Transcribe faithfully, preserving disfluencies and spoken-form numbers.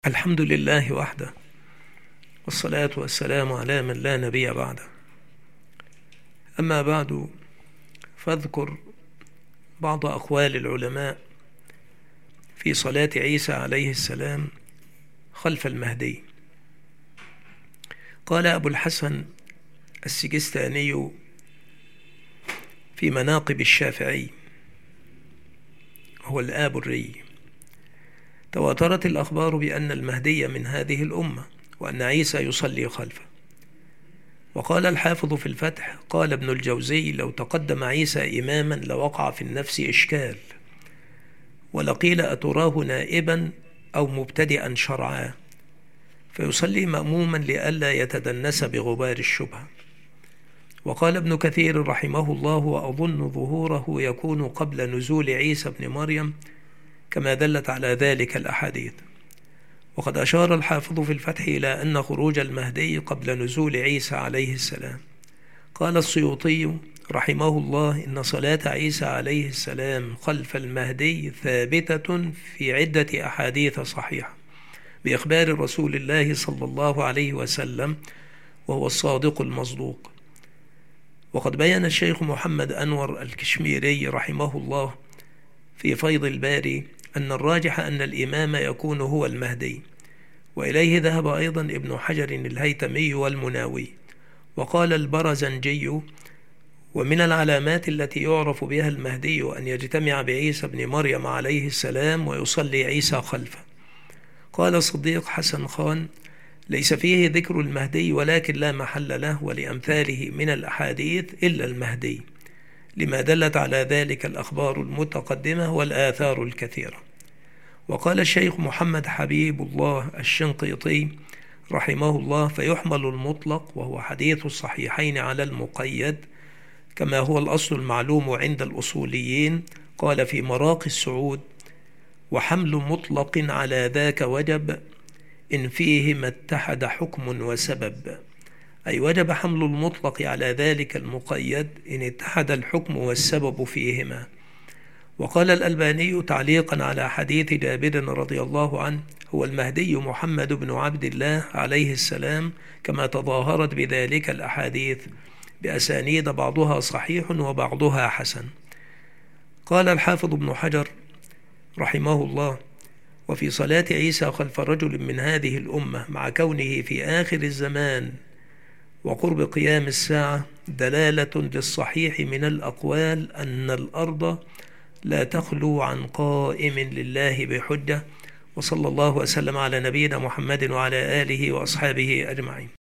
الحمد لله وحده، والصلاة والسلام على من لا نبي بعده. أما بعد، فاذكر بعض أقوال العلماء في صلاة عيسى عليه السلام خلف المهدي. قال أبو الحسن السجستاني في مناقب الشافعي، هو الآبري: تواترت الأخبار بأن المهدي من هذه الأمة، وأن عيسى يصلي خلفه. وقال الحافظ في الفتح: قال ابن الجوزي: لو تقدم عيسى إماما لوقع في النفس إشكال، ولقيل أتراه نائبا أو مبتدئا شرعا، فيصلي مأموما لئلا يتدنس بغبار الشبهة. وقال ابن كثير رحمه الله: وأظن ظهوره يكون قبل نزول عيسى بن مريم، كما دلت على ذلك الأحاديث. وقد أشار الحافظ في الفتح إلى أن خروج المهدي قبل نزول عيسى عليه السلام. قال السيوطي رحمه الله: إن صلاة عيسى عليه السلام خلف المهدي ثابتة في عدة أحاديث صحيحة بإخبار رسول الله صلى الله عليه وسلم، وهو الصادق المصدوق. وقد بيّن الشيخ محمد أنور الكشميري رحمه الله في فيض الباري أن الراجح أن الإمام يكون هو المهدي، وإليه ذهب أيضا ابن حجر الهيتمي والمناوي. وقال البرزنجي: ومن العلامات التي يعرف بها المهدي أن يجتمع بعيسى بن مريم عليه السلام ويصلي عيسى خلفه. قال صديق حسن خان: ليس فيه ذكر المهدي، ولكن لا محل له ولأمثاله من الأحاديث إلا المهدي، لما دلت على ذلك الأخبار المتقدمة والآثار الكثيرة. وقال الشيخ محمد حبيب الله الشنقيطي رحمه الله: فيحمل المطلق وهو حديث الصحيحين على المقيد، كما هو الأصل المعلوم عند الأصوليين. قال في مراقي السعود: وحمل مطلق على ذاك وجب إن فيه ما اتحد حكم وسبب، أي وجب حمل المطلق على ذلك المقيد إن اتحد الحكم والسبب فيهما. وقال الألباني تعليقا على حديث جابر رضي الله عنه: هو المهدي محمد بن عبد الله عليه السلام، كما تظاهرت بذلك الأحاديث بأسانيد بعضها صحيح وبعضها حسن. قال الحافظ ابن حجر رحمه الله: وفي صلاة عيسى خلف رجل من هذه الأمة، مع كونه في آخر الزمان وقرب قيام الساعة، دلالة للصحيح من الأقوال أن الأرض لا تخلو عن قائم لله بحجة. وصلى الله وسلم على نبينا محمد وعلى آله وأصحابه أجمعين.